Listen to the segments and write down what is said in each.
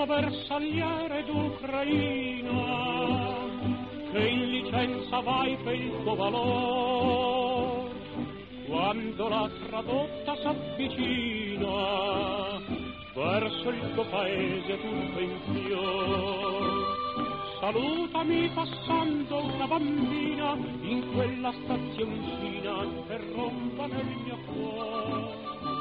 bersagliere d'Ucraina, che in licenza vai per il tuo valor, quando la tradotta s'avvicina, verso il tuo paese tutto in fior. Salutami passando una bambina in quella stazioncina che rompa nel mio cuore.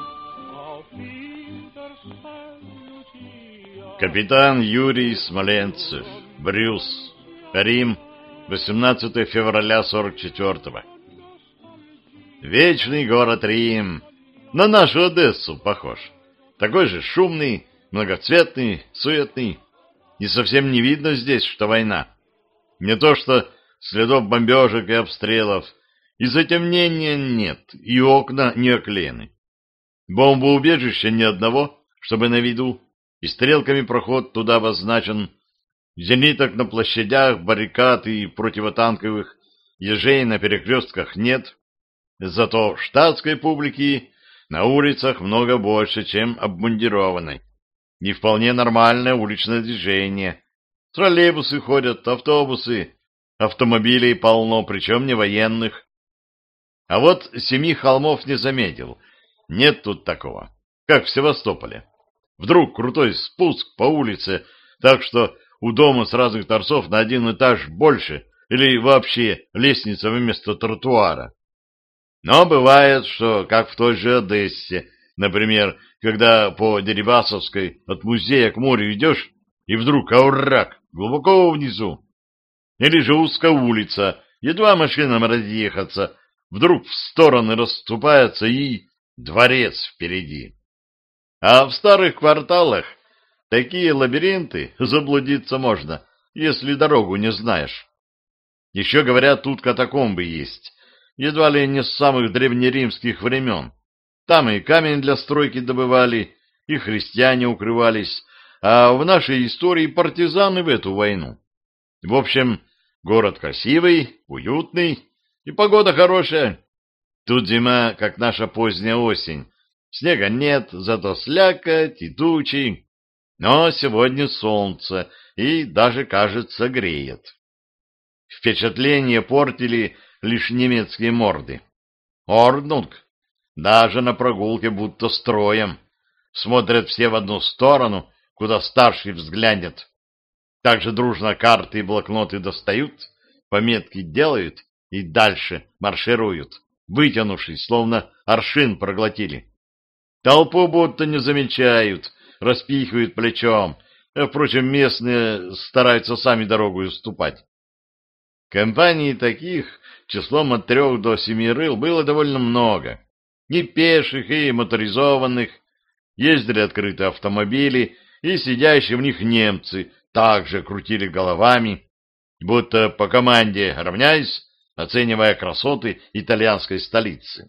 Капитан Юрий Смоленцев, Брюс, Рим, 18 февраля 44-го. Вечный город Рим, на нашу Одессу похож. Такой же шумный, многоцветный, суетный. И совсем не видно здесь, что война. Не то что следов бомбежек и обстрелов, и затемнения нет, и окна не оклеены. Бомбоубежища ни одного, чтобы на виду, и стрелками проход туда обозначен. Зениток на площадях, баррикад и противотанковых ежей на перекрестках нет. Зато штатской публики на улицах много больше, чем обмундированной. И вполне нормальное уличное движение. Троллейбусы ходят, автобусы, автомобилей полно, причем не военных. А вот семи холмов не заметил. Нет тут такого, как в Севастополе. Вдруг крутой спуск по улице, так что у дома с разных торцов на один этаж больше, или вообще лестница вместо тротуара. Но бывает, что, как в той же Одессе, например, когда по Дерибасовской от музея к морю идешь, и вдруг овраг глубоко внизу. Или же узкая улица, едва машинам разъехаться, вдруг в стороны расступается и дворец впереди. А в старых кварталах такие лабиринты, заблудиться можно, если дорогу не знаешь. Еще, говорят, тут катакомбы есть, едва ли не с самых древнеримских времен. Там и камень для стройки добывали, и христиане укрывались, а в нашей истории партизаны в эту войну. В общем, город красивый, уютный, и погода хорошая. Тут зима, как наша поздняя осень. Снега нет, зато слякоть и тучи. Но сегодня солнце, и даже, кажется, греет. Впечатление портили лишь немецкие морды. Орднунг. Даже на прогулке будто строем. Смотрят все в одну сторону, куда старший взглянет. Также дружно карты и блокноты достают, пометки делают и дальше маршируют, вытянувшись, словно аршин проглотили. Толпу будто не замечают, распихивают плечом, а, впрочем, местные стараются сами дорогу уступать. Компаний таких числом от 3 до 7 рыл было довольно много. И пеших, и моторизованных. Ездили открытые автомобили, и сидящие в них немцы также крутили головами, будто по команде равняясь, оценивая красоты итальянской столицы.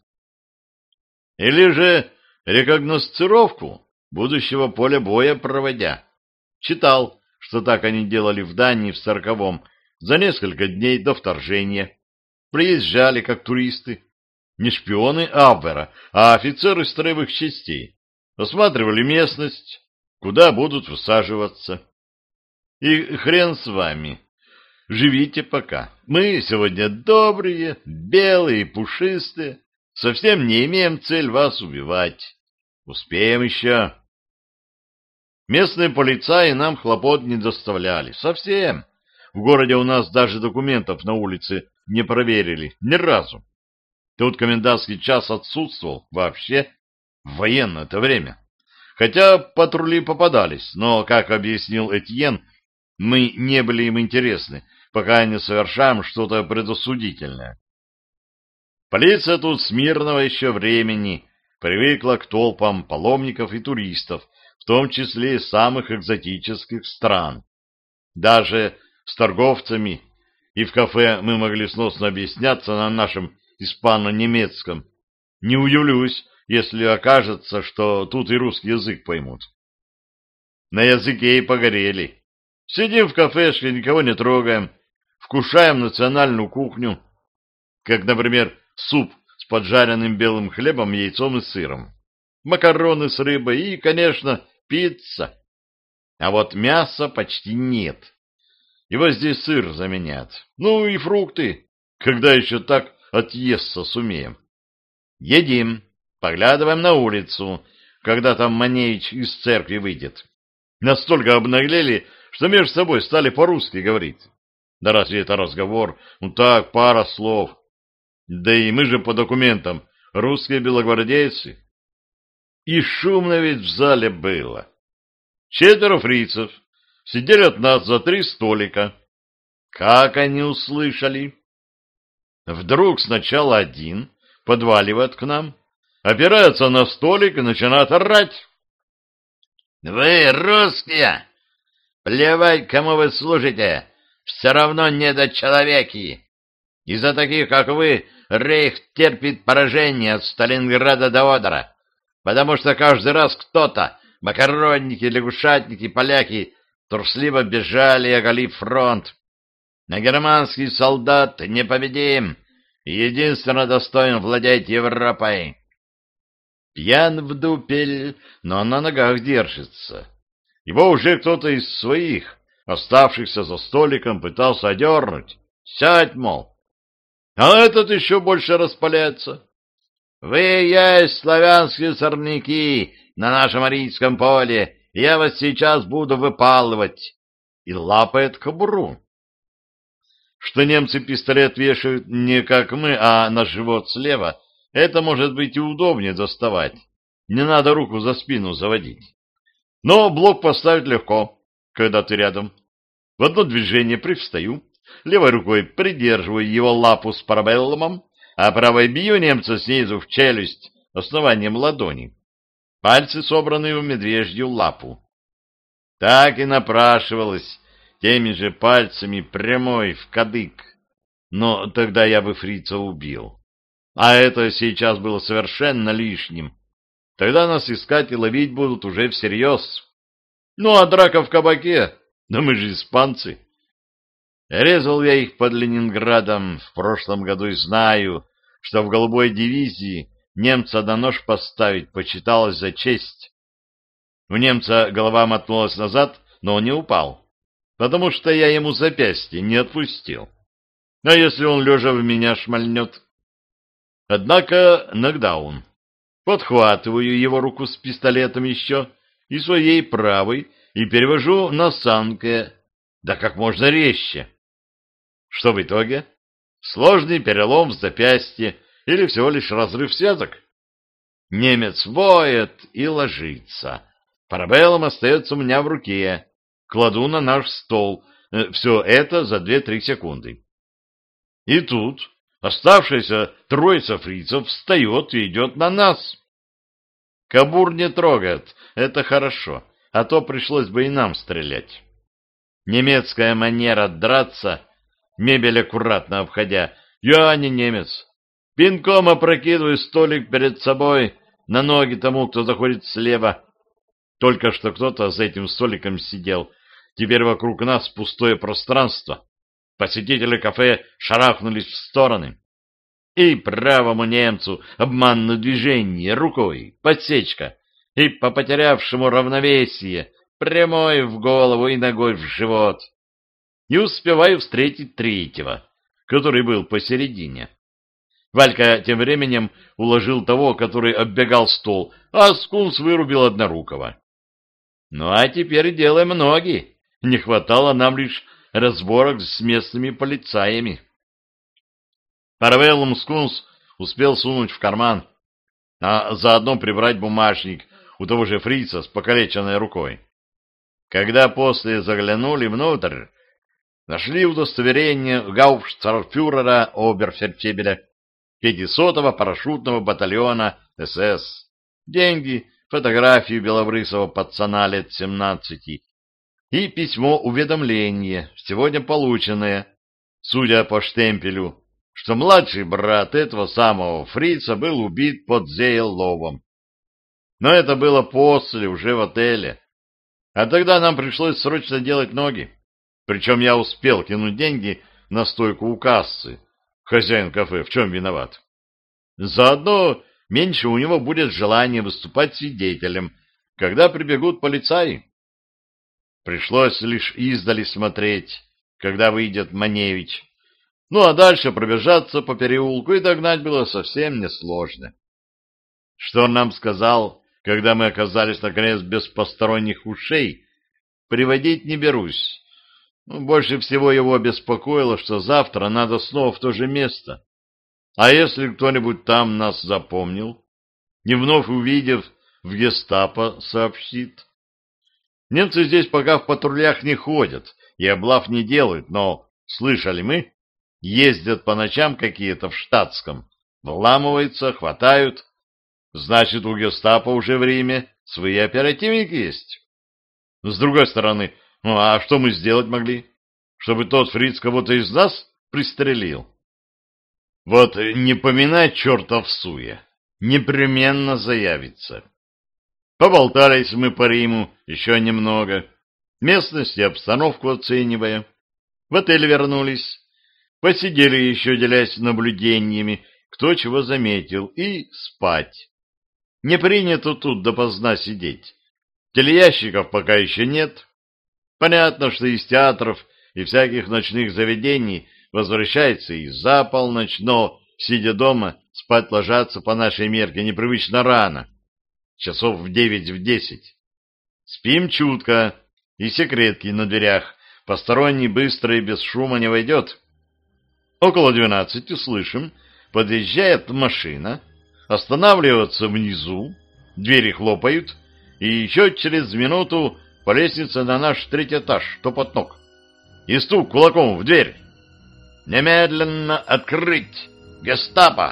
Или же рекогносцировку будущего поля боя проводя. Читал, что так они делали в Дании в 40-м, за несколько дней до вторжения. Приезжали как туристы. Не шпионы Абвера, а офицеры строевых частей. Осматривали местность, куда будут высаживаться. И хрен с вами. Живите пока. Мы сегодня добрые, белые, пушистые. Совсем не имеем цель вас убивать. Успеем еще. Местные полицаи нам хлопот не доставляли. Совсем. В городе у нас даже документов на улице не проверили. Ни разу. Тут комендантский час отсутствовал вообще в военное-то время. Хотя патрули попадались, но, как объяснил Этьен, мы не были им интересны, пока не совершаем что-то предосудительное. Полиция тут с мирного еще времени привыкла к толпам паломников и туристов, в том числе и самых экзотических стран. Даже с торговцами и в кафе мы могли сносно объясняться на нашем испано-немецком. Не удивлюсь, если окажется, что тут и русский язык поймут. На языке и погорели. Сидим в кафешке, никого не трогаем, вкушаем национальную кухню, как, например, суп с поджаренным белым хлебом, яйцом и сыром, макароны с рыбой и, конечно, пицца. А вот мяса почти нет. Его здесь сыр заменят. Ну и фрукты. Когда еще так отъесться сумеем? Едим, поглядываем на улицу, когда там Маневич из церкви выйдет. Настолько обнаглели, что между собой стали по-русски говорить. Да разве это разговор? Ну так, пара слов. Да и мы же по документам русские белогвардейцы. И шумно ведь в зале было. 4 фрицев сидели от нас за 3 столика. Как они услышали? Вдруг сначала один подваливает к нам, опирается на столик и начинает орать. «Вы русские! Плевать, кому вы служите! Все равно недочеловеки! Из-за таких, как вы, рейх терпит поражение от Сталинграда до Одера, потому что каждый раз кто-то, макаронники, лягушатники, поляки, трусливо бежали, оголив фронт. На германский солдат непобедим, и единственно достоин владеть Европой. Пьян в дупель, но на ногах держится. Его уже кто-то из своих, оставшихся за столиком, пытался одернуть. Сядь, мол. А этот еще больше распаляется. Вы есть славянские сорняки на нашем арийском поле, и я вас сейчас буду выпалывать. И лапает кобуру. Что немцы пистолет вешают не как мы, а на живот слева, это может быть и удобнее доставать. Не надо руку за спину заводить. Но блок поставить легко, когда ты рядом. В одно движение привстаю, левой рукой придерживаю его лапу с парабеллумом, а правой бью немца снизу в челюсть основанием ладони. Пальцы собраны в медвежью лапу. Так и напрашивалось теми же пальцами прямой в кадык. Но тогда я бы фрица убил. А это сейчас было совершенно лишним. Тогда нас искать и ловить будут уже всерьез. Ну, а драка в кабаке? Да мы же испанцы. Резал я их под Ленинградом в прошлом году и знаю, что в голубой дивизии немца на нож поставить почиталось за честь. У немца голова мотнулась назад, но он не упал, потому что я ему запястье не отпустил. А если он лежа в меня шмальнет? Однако нокдаун. Подхватываю его руку с пистолетом еще и своей правой и перевожу на санке, да как можно резче. Что в итоге? Сложный перелом в запястье или всего лишь разрыв связок? Немец воет и ложится. Парабеллум остается у меня в руке. Кладу на наш стол. Все это за 2-3 секунды. И тут оставшаяся троица фрицев встает и идет на нас. Кобур не трогает, это хорошо, а то пришлось бы и нам стрелять. Немецкая манера драться, мебель аккуратно обходя. Я не немец. Пинком опрокидываю столик перед собой на ноги тому, кто заходит слева. Только что кто-то за этим столиком сидел. Теперь вокруг нас пустое пространство. Посетители кафе шарахнулись в стороны. И правому немцу обманное движение рукой, подсечка, и по потерявшему равновесие прямой в голову и ногой в живот. И успеваю встретить третьего, который был посередине. Валька тем временем уложил того, который оббегал стол, а скунс вырубил однорукого. Ну а теперь делаем ноги. Не хватало нам лишь разборок с местными полицаями. Парабеллум скунс успел сунуть в карман, а заодно прибрать бумажник у того же фрица с покалеченной рукой. Когда после заглянули внутрь, нашли удостоверение гауптштарфюрера оберфельдфебеля 500-го парашютного батальона СС, деньги, фотографию белобрысого пацана лет 17 и письмо-уведомление, сегодня полученное, судя по штемпелю, что младший брат этого самого фрица был убит под Зейловом. Но это было после, уже в отеле. А тогда нам пришлось срочно делать ноги. Причем я успел кинуть деньги на стойку у кассы. Хозяин кафе в чем виноват? Заодно меньше у него будет желания выступать свидетелем, когда прибегут полицаи. Пришлось лишь издали смотреть, когда выйдет Маневич. Ну, а дальше пробежаться по переулку и догнать было совсем несложно. Что он нам сказал, когда мы оказались, наконец, без посторонних ушей, приводить не берусь. Больше всего его беспокоило, что завтра надо снова в то же место. А если кто-нибудь там нас запомнил, не вновь увидев, в гестапо сообщит? Немцы здесь пока в патрулях не ходят и облав не делают, но, слышали мы, ездят по ночам какие-то в штатском, вламываются, хватают. Значит, у гестапо уже в Риме свои оперативники есть. С другой стороны, а что мы сделать могли? Чтобы тот фриц кого-то из нас пристрелил? Вот не поминай черта в суе, непременно заявится. Поболтались мы по Риму еще немного, местность и обстановку оценивая. В отель вернулись, посидели еще, делясь наблюдениями, кто чего заметил, и спать. Не принято тут допоздна сидеть. Телеящиков пока еще нет. Понятно, что из театров и всяких ночных заведений возвращается и за полночь, но, сидя дома, спать ложатся по нашей мерке непривычно рано, часов в 9-10. Спим чутко, и секретки на дверях, посторонний быстро и без шума не войдет. Около 12 слышим, подъезжает машина, останавливается внизу, двери хлопают, и еще через минуту по лестнице на наш 3-й этаж топот ног. И стук кулаком в дверь. «Немедленно открыть! Гестапо!»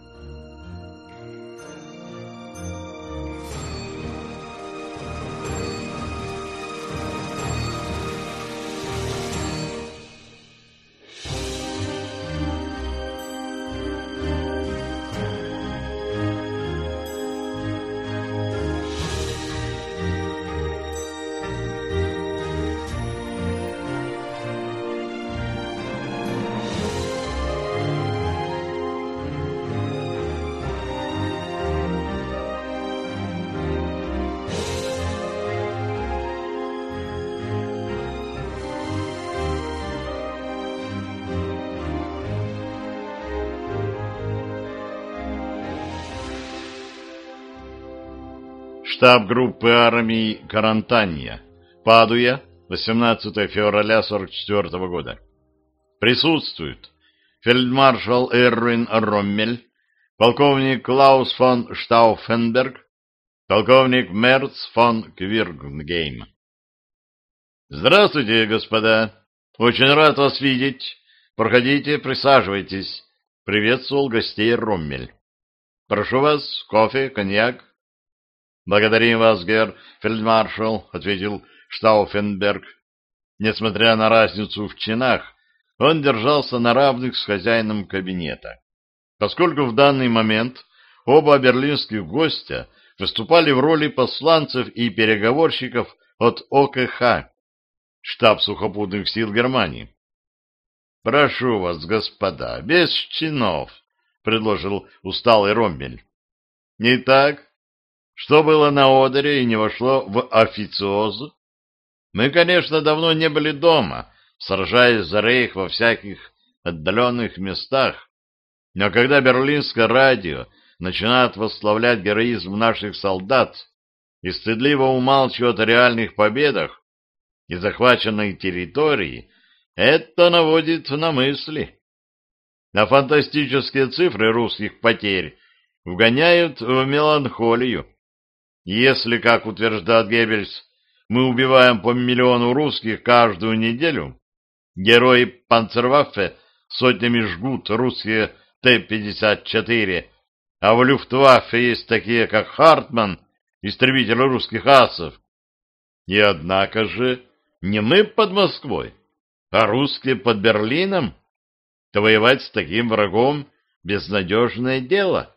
Штаб группы армий Карантанья, Падуя, 18 февраля 44 года. Присутствуют фельдмаршал Эрвин Роммель, полковник Клаус фон Штауфенберг, полковник Мерц фон Квиргнгейм. Здравствуйте, господа. Очень рад вас видеть. Проходите, присаживайтесь. Приветствовал гостей Роммель. Прошу вас, кофе, коньяк. «Благодарим вас, герр фельдмаршал», — ответил Штауфенберг. Несмотря на разницу в чинах, он держался на равных с хозяином кабинета, поскольку в данный момент оба берлинских гостя выступали в роли посланцев и переговорщиков от ОКХ, штаб сухопутных сил Германии. «Прошу вас, господа, без чинов», — предложил усталый Роммель. «Итак, что было на Одере и не вошло в официоз? Мы, конечно, давно не были дома, сражаясь за рейх во всяких отдаленных местах, но когда берлинское радио начинает восславлять героизм наших солдат и стыдливо умалчивает о реальных победах и захваченной территории, это наводит на мысли. А фантастические цифры русских потерь вгоняют в меланхолию. Если, как утверждает Геббельс, мы убиваем по 1 миллиону русских каждую неделю, герои Панцерваффе сотнями жгут русские Т-54, а в Люфтваффе есть такие, как Хартман, истребитель русских асов. И однако же не мы под Москвой, а русские под Берлином, то воевать с таким врагом — безнадежное дело.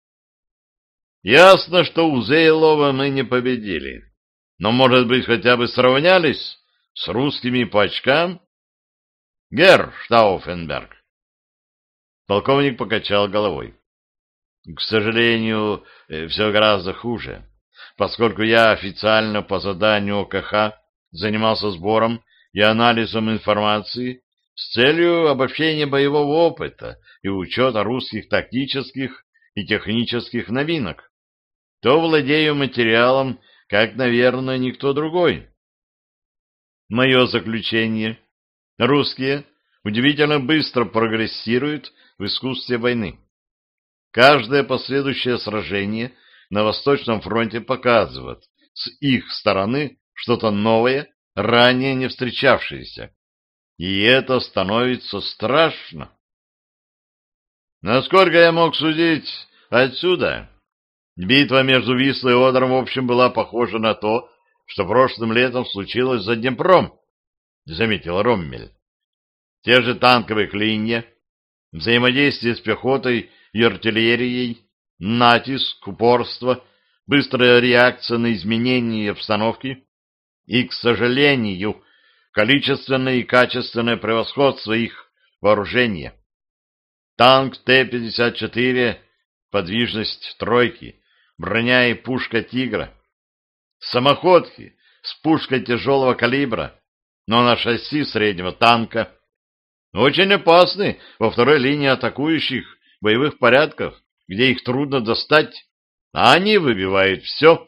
Ясно, что у Зейлова мы не победили, но, может быть, хотя бы сравнялись с русскими по очкам? Герр Штауфенберг. Полковник покачал головой. К сожалению, все гораздо хуже, поскольку я официально по заданию ОКХ занимался сбором и анализом информации с целью обобщения боевого опыта и учета русских тактических и технических новинок, то владею материалом, как, наверное, никто другой. Мое заключение. Русские удивительно быстро прогрессируют в искусстве войны. Каждое последующее сражение на Восточном фронте показывает с их стороны что-то новое, ранее не встречавшееся. И это становится страшно. Насколько я мог судить отсюда, битва между Вислой и Одером в общем была похожа на то, что прошлым летом случилось за Днепром, заметил Роммель. Те же танковые клинья, взаимодействие с пехотой и артиллерией, натиск, упорство, быстрая реакция на изменения обстановки и, к сожалению, количественное и качественное превосходство их вооружения. Танк Т-54, подвижность тройки, броня и пушка «Тигра», самоходки с пушкой тяжелого калибра, но на шасси среднего танка, очень опасны во второй линии атакующих боевых порядков, где их трудно достать, а они выбивают все.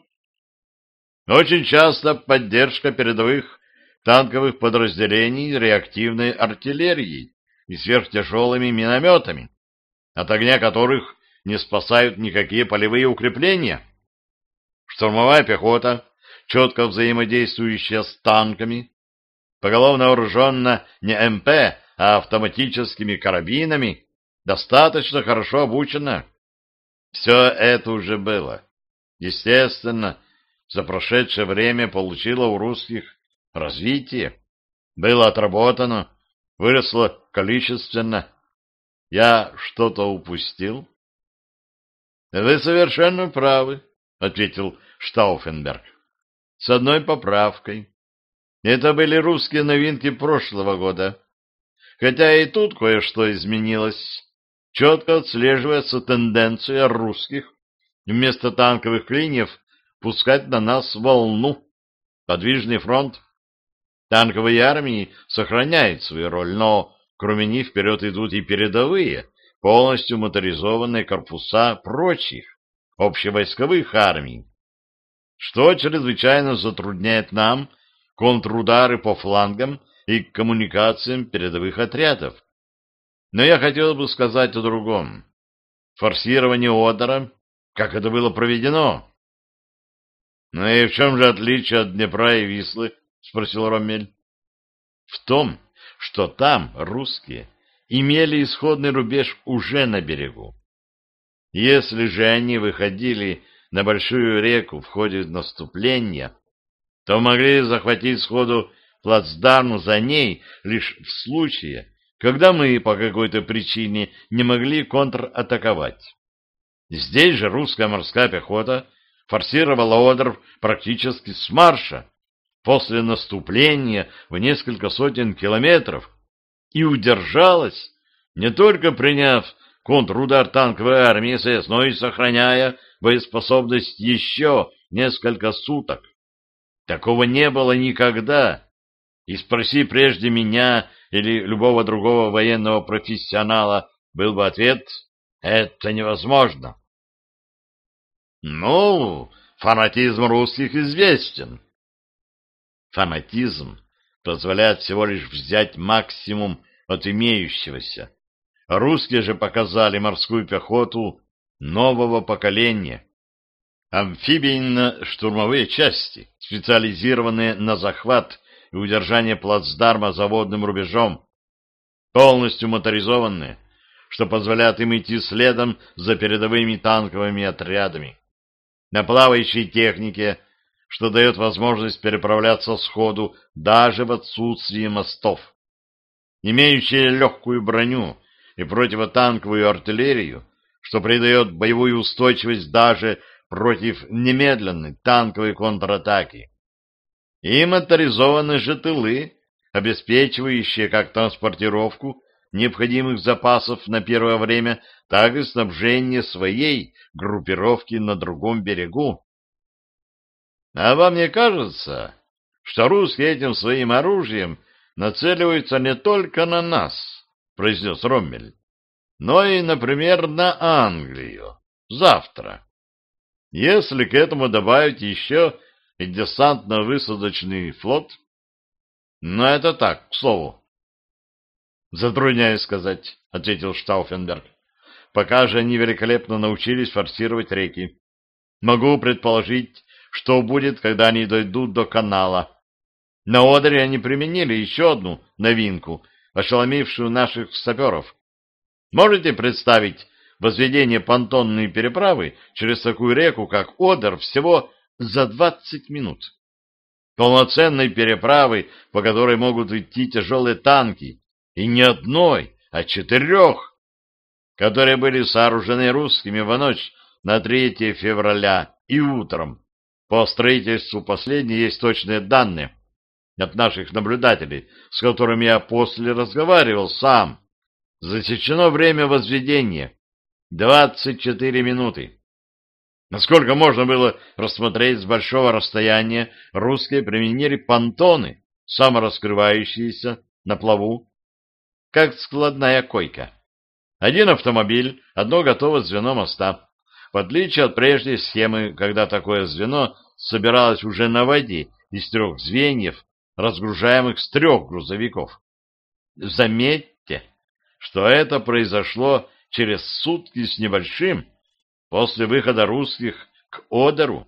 Очень часто поддержка передовых танковых подразделений реактивной артиллерией и сверхтяжелыми минометами, от огня которых не спасают никакие полевые укрепления. Штурмовая пехота, четко взаимодействующая с танками, поголовно вооруженная не МП, а автоматическими карабинами, достаточно хорошо обучена. Все это уже было. Естественно, за прошедшее время получило у русских развитие, было отработано, выросло количественно. Я что-то упустил? — Вы совершенно правы, — ответил Штауфенберг. — С одной поправкой. Это были русские новинки прошлого года. Хотя и тут кое-что изменилось. Четко отслеживается тенденция русских вместо танковых клиньев пускать на нас волну. Подвижный фронт. Танковые армии сохраняют свою роль, но кроме них вперед идут и передовые, полностью моторизованные корпуса прочих общевойсковых армий, что чрезвычайно затрудняет нам контрудары по флангам и коммуникациям передовых отрядов. Но я хотел бы сказать о другом. Форсирование Одера, как это было проведено. — Ну и в чем же отличие от Днепра и Вислы? — спросил Роммель. — В том, что там русские имели исходный рубеж уже на берегу. Если же они выходили на большую реку в ходе наступления, то могли захватить сходу плацдарм за ней лишь в случае, когда мы по какой-то причине не могли контратаковать. Здесь же русская морская пехота форсировала Одер практически с марша, после наступления в несколько сотен километров, и удержалась, не только приняв контрудар танковой армии СС, но и сохраняя боеспособность еще несколько суток. Такого не было никогда. И спроси прежде меня или любого другого военного профессионала, был бы ответ: это невозможно. Ну, фанатизм русских известен. Фанатизм позволяет всего лишь взять максимум от имеющегося. Русские же показали морскую пехоту нового поколения. Амфибийно-штурмовые части, специализированные на захват и удержание плацдарма за водным рубежом, полностью моторизованные, что позволяет им идти следом за передовыми танковыми отрядами. На плавающей технике, что дает возможность переправляться сходу даже в отсутствие мостов. Имеющие легкую броню и противотанковую артиллерию, что придает боевую устойчивость даже против немедленной танковой контратаки. И моторизованные же тылы, обеспечивающие как транспортировку необходимых запасов на первое время, так и снабжение своей группировки на другом берегу. А вам не кажется, что русские этим своим оружием нацеливаются не только на нас, произнес Роммель, но и, например, на Англию. Завтра. Если к этому добавить еще и десантно-высадочный флот, но это так, к слову. Затрудняюсь сказать, ответил Штауфенберг. Пока же они великолепно научились форсировать реки. Могу предположить, что будет, когда они дойдут до канала. На Одере они применили еще одну новинку, ошеломившую наших саперов. Можете представить возведение понтонной переправы через такую реку, как Одер, всего за 20 минут? Полноценной переправы, по которой могут идти тяжелые танки, и не одной, а 4, которые были сооружены русскими в ночь на 3 февраля и утром. По строительству последней есть точные данные от наших наблюдателей, с которыми я после разговаривал сам. Засечено время возведения — 24 минуты. Насколько можно было рассмотреть с большого расстояния, русские применили понтоны, самораскрывающиеся на плаву, как складная койка. Один автомобиль, одно готовое звено моста. В отличие от прежней схемы, когда такое звено собиралось уже на воде из 3 звеньев, разгружаемых с 3 грузовиков. Заметьте, что это произошло через сутки с небольшим после выхода русских к Одеру.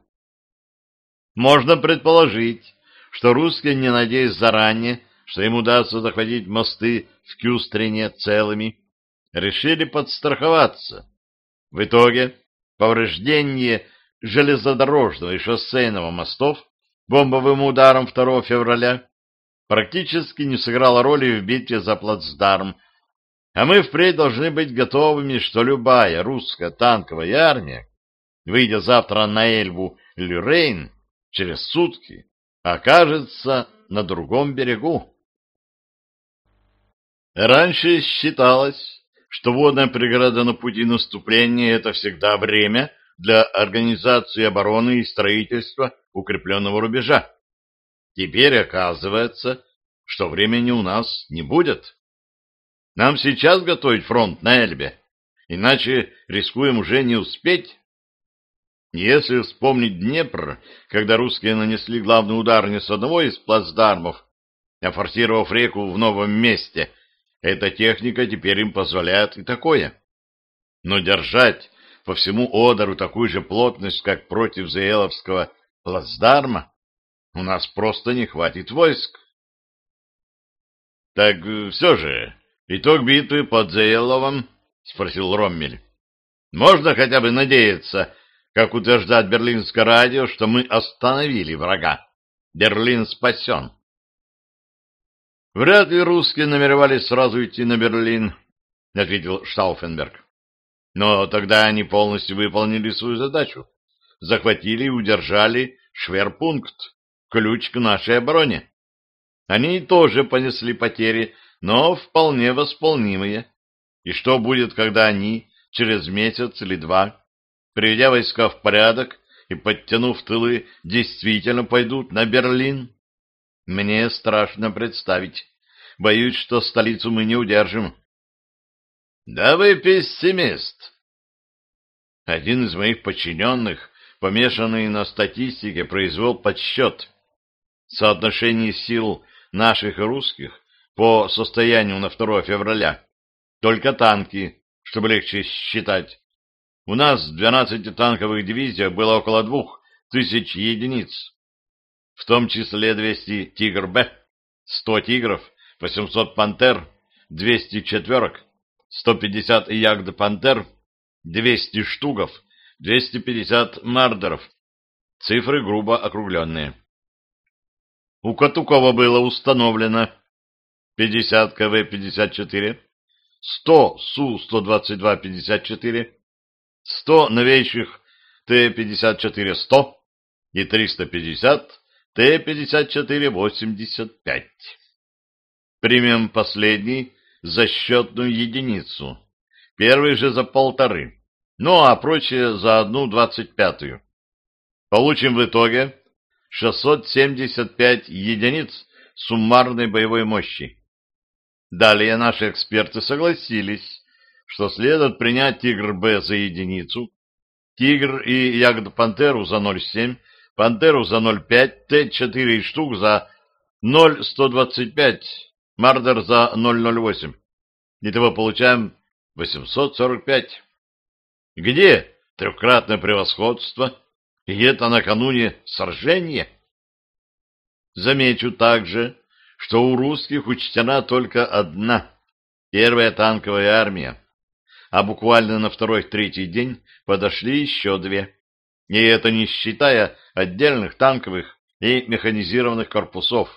Можно предположить, что русские, не надеясь заранее, что им удастся захватить мосты в Кюстрине целыми, решили подстраховаться. В итоге повреждение железнодорожного и шоссейного мостов бомбовым ударом 2 февраля практически не сыграло роли в битве за плацдарм, а мы впредь должны быть готовыми, что любая русская танковая армия, выйдя завтра на Эльбу или Рейн, через сутки окажется на другом берегу. Раньше считалось, что водная преграда на пути наступления — это всегда время для организации обороны и строительства укрепленного рубежа. Теперь оказывается, что времени у нас не будет. Нам сейчас готовить фронт на Эльбе, иначе рискуем уже не успеть. Если вспомнить Днепр, когда русские нанесли главный удар не с одного из плацдармов, а форсировав реку в новом месте, эта техника теперь им позволяет и такое. Но держать по всему Одеру такую же плотность, как против Зееловского плацдарма, у нас просто не хватит войск. Так все же, итог битвы под Зееловым, спросил Роммель. Можно хотя бы надеяться, как утверждает Берлинское радио, что мы остановили врага. Берлин спасен. Вряд ли русские намеревались сразу идти на Берлин, ответил Штауфенберг. Но тогда они полностью выполнили свою задачу. Захватили и удержали Шверпункт, ключ к нашей обороне. Они тоже понесли потери, но вполне восполнимые. И что будет, когда они через месяц или 2, приведя войска в порядок и подтянув тылы, действительно пойдут на Берлин? Мне страшно представить. Боюсь, что столицу мы не удержим. Да вы пессимист. Один из моих подчиненных, помешанный на статистике, произвел подсчет. Соотношение сил наших и русских по состоянию на 2 февраля. Только танки, чтобы легче считать. У нас в 12 танковых дивизиях было около 2000 единиц. В том числе 200 «Тигр-Б», 100 «Тигров», 800 «Пантер», 200 «Четверок», 150 «Ягд-Пантер», 200 «Штугов», 250 «Мардеров». Цифры грубо округленные. У Катукова было установлено 50 КВ-54, 100 Су-122-54, 100 новейших Т-54-100 и 350 Т-54-85. Примем последний за счетную единицу, первый же за 1,5, ну а прочее за 1/25. Получим в итоге 675 единиц суммарной боевой мощи. Далее наши эксперты согласились, что следует принять «Тигр-Б» за единицу, «Тигр» и «Ягд-Пантеру» за 0,7, «Пантеру» за 0,5, Т-4 и «Штук» за 0,125, «Мардер» за 0,08. Итого получаем 845. Где трехкратное превосходство? И это накануне сражения? Замечу также, что у русских учтена только одна, первая танковая армия, а буквально на второй-третий день подошли еще две, и это не считая отдельных танковых и механизированных корпусов.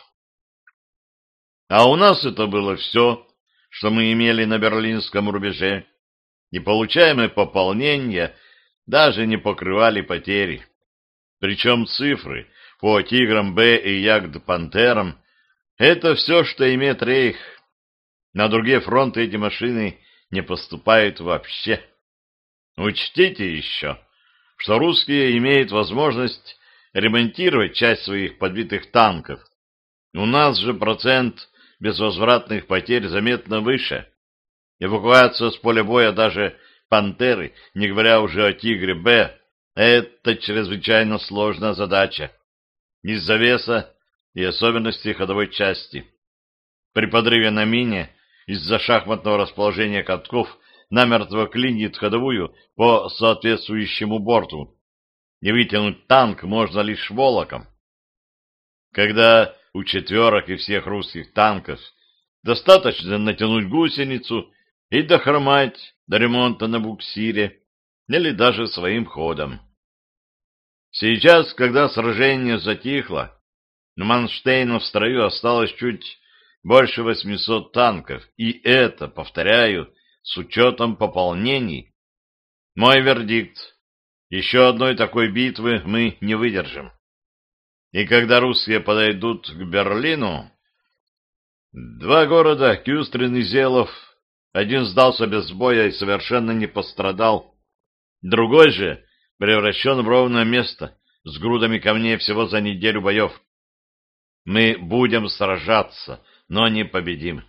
А у нас это было все, что мы имели на берлинском рубеже, и получаемые пополнения даже не покрывали потери. Причем цифры по «Тиграм-Б» и «Ягд-Пантерам» — это все, что имеет Рейх. На другие фронты эти машины не поступают вообще. Учтите еще, что русские имеют возможность ремонтировать часть своих подбитых танков. У нас же процент безвозвратных потерь заметно выше. Эвакуация с поля боя даже «Пантеры», не говоря уже о «Тигре-Б», это чрезвычайно сложная задача из-за веса и особенностей ходовой части. При подрыве на мине из-за шахматного расположения катков намертво клинит ходовую по соответствующему борту. Не вытянуть танк можно лишь волоком. Когда у четверок и всех русских танков достаточно натянуть гусеницу и дохромать до ремонта на буксире или даже своим ходом. Сейчас, когда сражение затихло, на Манштейна в строю осталось чуть больше 800 танков, и это, повторяю, с учетом пополнений. Мой вердикт: еще одной такой битвы мы не выдержим. И когда русские подойдут к Берлину, два города, Кюстрин и Зелов, один сдался без боя и совершенно не пострадал, другой же превращен в ровное место с грудами камней всего за неделю боев. Мы будем сражаться, но не победим.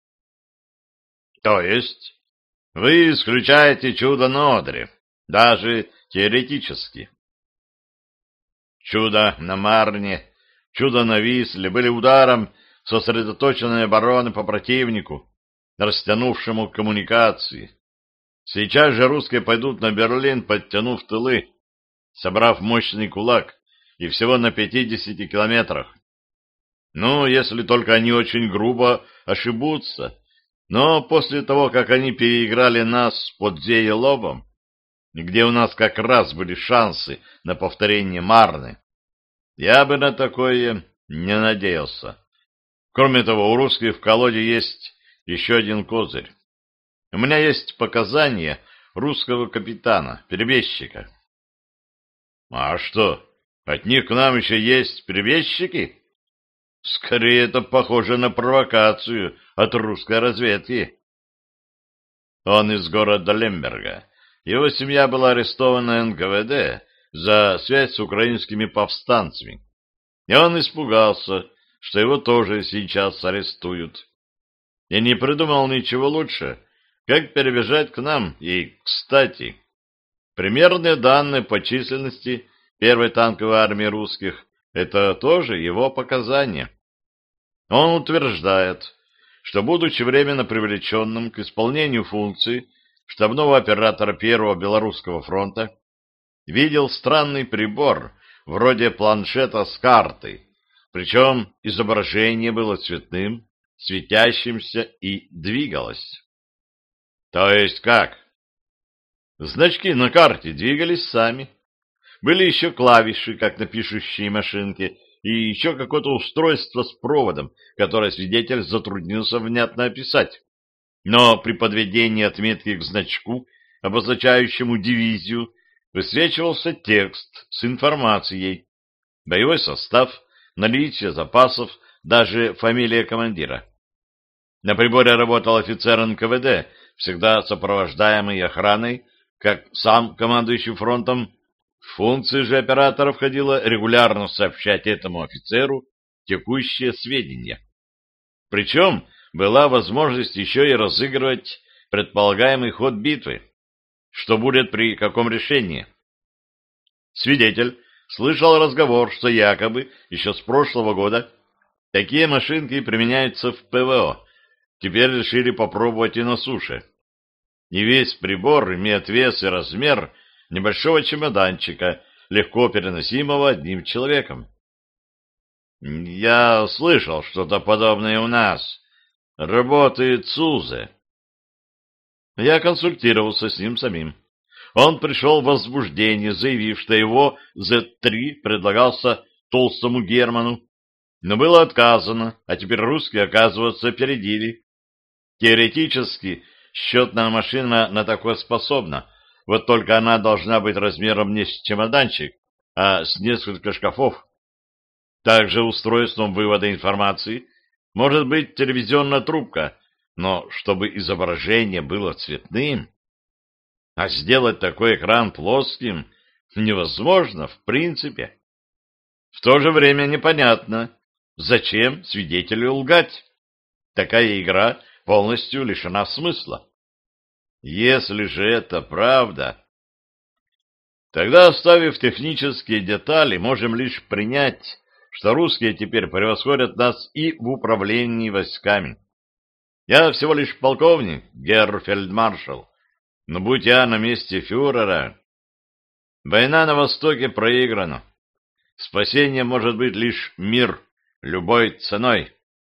То есть вы исключаете чудо на Одре, даже теоретически? Чудо на Марне, чудо на Висле были ударом сосредоточенной обороны по противнику, растянувшему коммуникации. Сейчас же русские пойдут на Берлин, подтянув тылы, собрав мощный кулак, и всего на 50 километрах. Ну, если только они очень грубо ошибутся. Но после того, как они переиграли нас под Зеелобом, где у нас как раз были шансы на повторение Марны, я бы на такое не надеялся. Кроме того, у русских в колоде есть еще один козырь. У меня есть показания русского капитана, перебежчика. А что, от них к нам еще есть перебежчики? Скорее, это похоже на провокацию от русской разведки. Он из города Лемберга. Его семья была арестована НКВД за связь с украинскими повстанцами. И он испугался, что его тоже сейчас арестуют. И не придумал ничего лучше, как перебежать к нам. И, кстати, примерные данные по численности первой танковой армии русских — это тоже его показания. Он утверждает, что, будучи временно привлеченным к исполнению функций штабного оператора Первого Белорусского фронта, видел странный прибор вроде планшета с картой, причем изображение было цветным, светящимся и двигалось. То есть как? Значки на карте двигались сами. Были еще клавиши, как на пишущей машинке, и еще какое-то устройство с проводом, которое свидетель затруднился внятно описать. Но при подведении отметки к значку, обозначающему дивизию, высвечивался текст с информацией, боевой состав, наличие запасов, даже фамилия командира. На приборе работал офицер НКВД, всегда сопровождаемый охраной, как сам командующий фронтом, В функции же оператора входило регулярно сообщать этому офицеру текущие сведения. Причем была возможность еще и разыгрывать предполагаемый ход битвы, что будет при каком решении. Свидетель слышал разговор, что якобы еще с прошлого года такие машинки применяются в ПВО, теперь решили попробовать и на суше. И весь прибор имеет вес и размер небольшого чемоданчика, легко переносимого одним человеком. Я слышал что-то подобное у нас. Работает СУЗы. Я консультировался с ним самим. Он пришел в возбуждение, заявив, что его Z3 предлагался толстому Герману, но было отказано, а теперь русские, оказывается, опередили. Теоретически, счетная машина на такое способна, вот только она должна быть размером не с чемоданчик, а с несколько шкафов. Также устройством вывода информации может быть телевизионная трубка, но чтобы изображение было цветным, а сделать такой экран плоским невозможно в принципе. В то же время непонятно, зачем свидетелю лгать. Такая игра полностью лишена смысла. Если же это правда, тогда, оставив технические детали, можем лишь принять, что русские теперь превосходят нас и в управлении войсками. Я всего лишь полковник, герр-фельдмаршал, но будь я на месте фюрера, война на Востоке проиграна. Спасение может быть лишь мир любой ценой.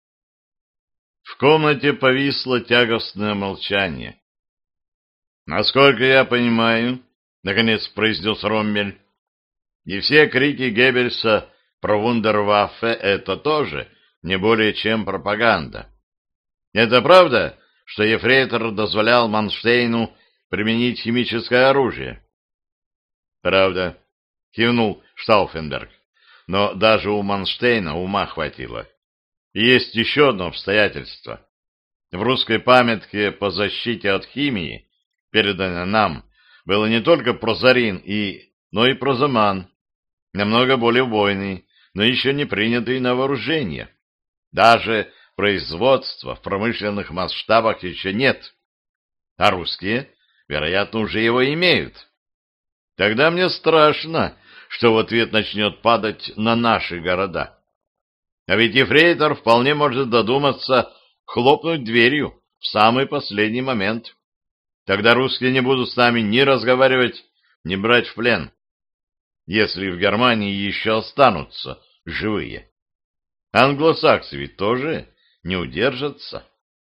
В комнате повисло тягостное молчание. «Насколько я понимаю, — наконец произнес Роммель, — и все крики Геббельса про вундерваффе — это тоже не более чем пропаганда. Это правда, что ефрейтор дозволял Манштейну применить химическое оружие?» «Правда», — кивнул Штауфенберг, — «но даже у Манштейна ума хватило. И есть еще одно обстоятельство. В русской памятке по защите от химии, переданной нам, было не только прозарин, но и прозаман, намного более убойный, но еще не принятый на вооружение. Даже производства в промышленных масштабах еще нет, а русские, вероятно, уже его имеют. Тогда мне страшно, что в ответ начнет падать на наши города. А ведь ефрейтор вполне может додуматься хлопнуть дверью в самый последний момент. Тогда русские не будут с нами ни разговаривать, ни брать в плен, если в Германии еще останутся живые. Англосаксы ведь тоже не удержатся.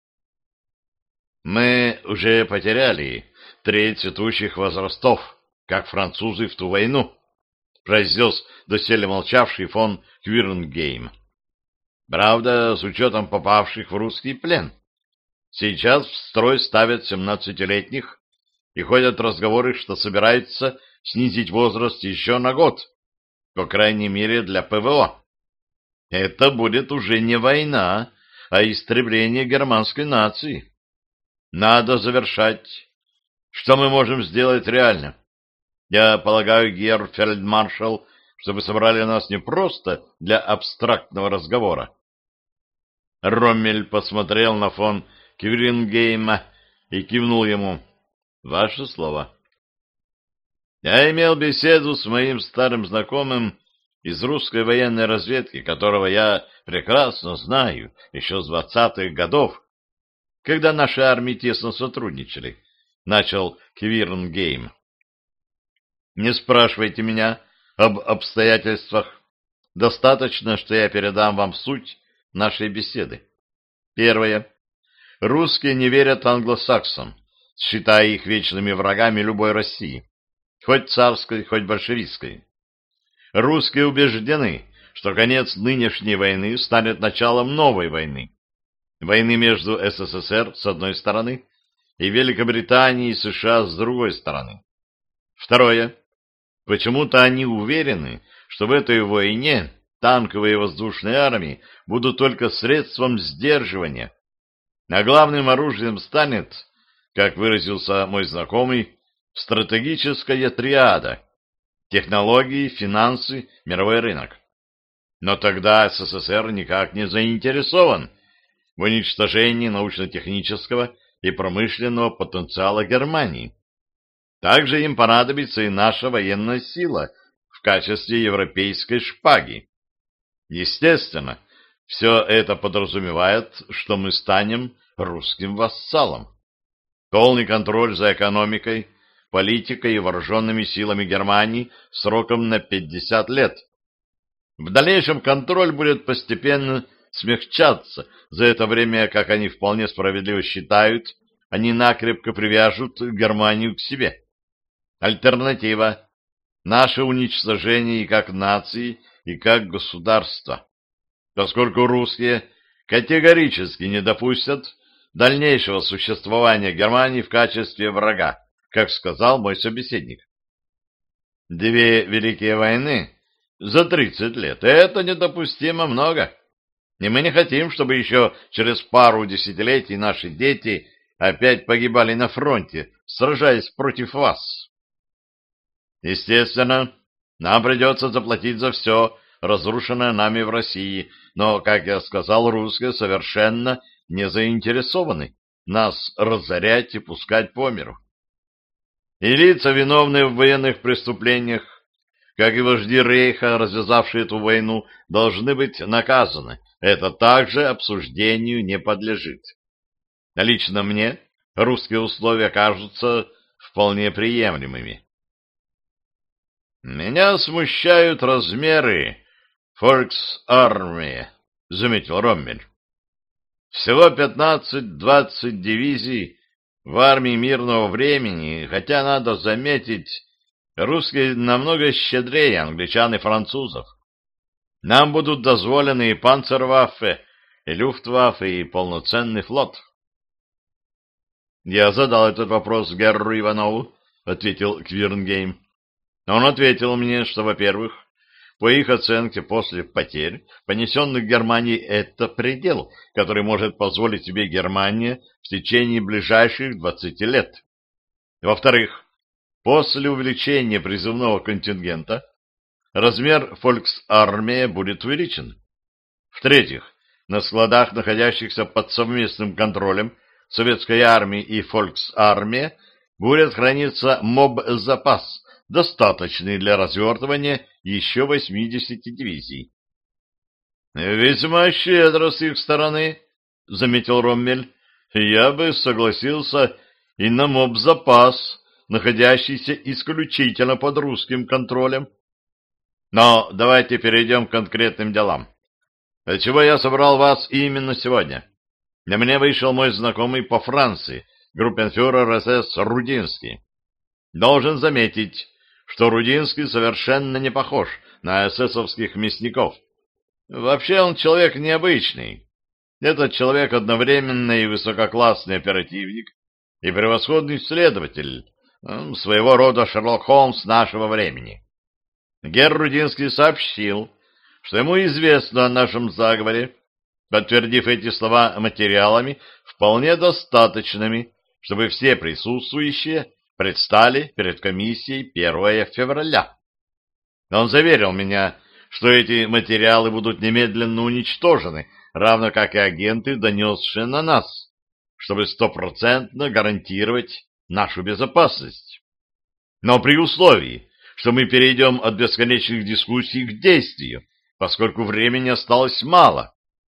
Мы уже потеряли треть цветущих возрастов, как французы в ту войну, произнес доселе молчавший фон Квирнгейм. Правда, с учетом попавших в русский плен. Сейчас в строй ставят 17-летних, и ходят разговоры, что собираются снизить возраст еще на год, по крайней мере для ПВО. Это будет уже не война, а истребление германской нации. Надо завершать. Что мы можем сделать реально? Я полагаю, герр-фельдмаршал, что вы собрали нас не просто для абстрактного разговора. Роммель посмотрел на фон Квирингейма и кивнул ему. Ваше слово. Я имел беседу с моим старым знакомым из русской военной разведки, которого я прекрасно знаю еще с 20-х годов, когда наши армии тесно сотрудничали, начал Квирнгейм. Не спрашивайте меня об обстоятельствах. Достаточно, что я передам вам суть нашей беседы. Первое. Русские не верят англосаксам, считая их вечными врагами любой России, хоть царской, хоть большевистской. Русские убеждены, что конец нынешней войны станет началом новой войны. Войны между СССР с одной стороны и Великобританией и США с другой стороны. Второе. Почему-то они уверены, что в этой войне танковые и воздушные армии будут только средством сдерживания, а главным оружием станет, как выразился мой знакомый, стратегическая триада. технологии, финансы, мировой рынок. Но тогда СССР никак не заинтересован в уничтожении научно-технического и промышленного потенциала Германии. Также им понадобится и наша военная сила в качестве европейской шпаги. Естественно, все это подразумевает, что мы станем русским вассалом. Полный контроль за экономикой, политикой и вооруженными силами Германии сроком на 50 лет. В дальнейшем контроль будет постепенно смягчаться. За это время, как они вполне справедливо считают, они накрепко привяжут Германию к себе. Альтернатива – наше уничтожение и как нации, и как государства. Поскольку русские категорически не допустят дальнейшего существования Германии в качестве врага, как сказал мой собеседник. 2 великие войны за 30 лет – это недопустимо много. И мы не хотим, чтобы еще через пару десятилетий наши дети опять погибали на фронте, сражаясь против вас. Естественно, нам придется заплатить за все, разрушенное нами в России, но, как я сказал, русские совершенно не заинтересованы нас разорять и пускать по миру. И лица, виновные в военных преступлениях, как и вожди Рейха, развязавшие эту войну, должны быть наказаны. Это также обсуждению не подлежит. Лично мне русские условия кажутся вполне приемлемыми. «Меня смущают размеры Volksarmee», — заметил Роммель. «Всего 15-20 дивизий в армии мирного времени, хотя, надо заметить, русские намного щедрее англичан и французов. Нам будут дозволены и панцерваффе, и люфтваффе, и полноценный флот». «Я задал этот вопрос Герру Иванову», — ответил Квирнгейм. Он ответил мне, что, во-первых, по их оценке, после потерь, понесенных Германией, это предел, который может позволить себе Германия в течение ближайших 20 лет. Во-вторых, после увеличения призывного контингента размер Volksarmee будет увеличен. В-третьих, на складах, находящихся под совместным контролем Советской армии и Volksarmee, будет храниться моб-запас, достаточный для развертывания еще 80 дивизий. «Весьма щедро с их стороны», — заметил Роммель. «Я бы согласился и на моб-запас, находящийся исключительно под русским контролем. Но давайте перейдем к конкретным делам. Отчего я собрал вас именно сегодня? На мне вышел мой знакомый по Франции, группенфюрер СС Рудинский. Должен заметить, что Рудинский совершенно не похож на эсэсовских мясников. Вообще он человек необычный. Этот человек одновременно и высококлассный оперативник, и превосходный следователь, своего рода Шерлок Холмс нашего времени. Герр Рудинский сообщил, что ему известно о нашем заговоре, подтвердив эти слова материалами, вполне достаточными, чтобы все присутствующие предстали перед комиссией 1 февраля. Он заверил меня, что эти материалы будут немедленно уничтожены, равно как и агенты, донесшие на нас, чтобы 100% гарантировать нашу безопасность. Но при условии, что мы перейдем от бесконечных дискуссий к действию, поскольку времени осталось мало.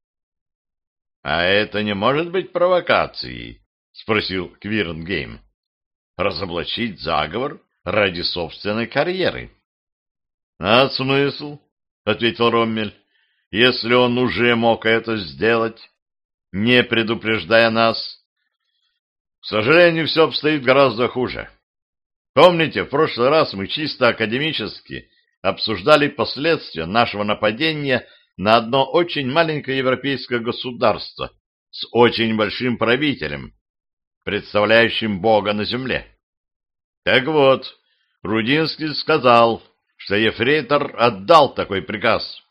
— А это не может быть провокацией? — спросил Квирнгейм. Разоблачить заговор ради собственной карьеры. — А смысл? — ответил Роммель. — Если он уже мог это сделать, не предупреждая нас. К сожалению, все обстоит гораздо хуже. Помните, в прошлый раз мы чисто академически обсуждали последствия нашего нападения на одно очень маленькое европейское государство с очень большим правителем, представляющим Бога на земле. Так вот, Рудинский сказал, что ефрейтор отдал такой приказ.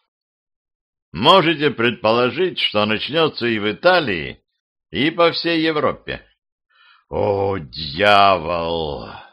Можете предположить, что начнется и в Италии, и по всей Европе. О, дьявол!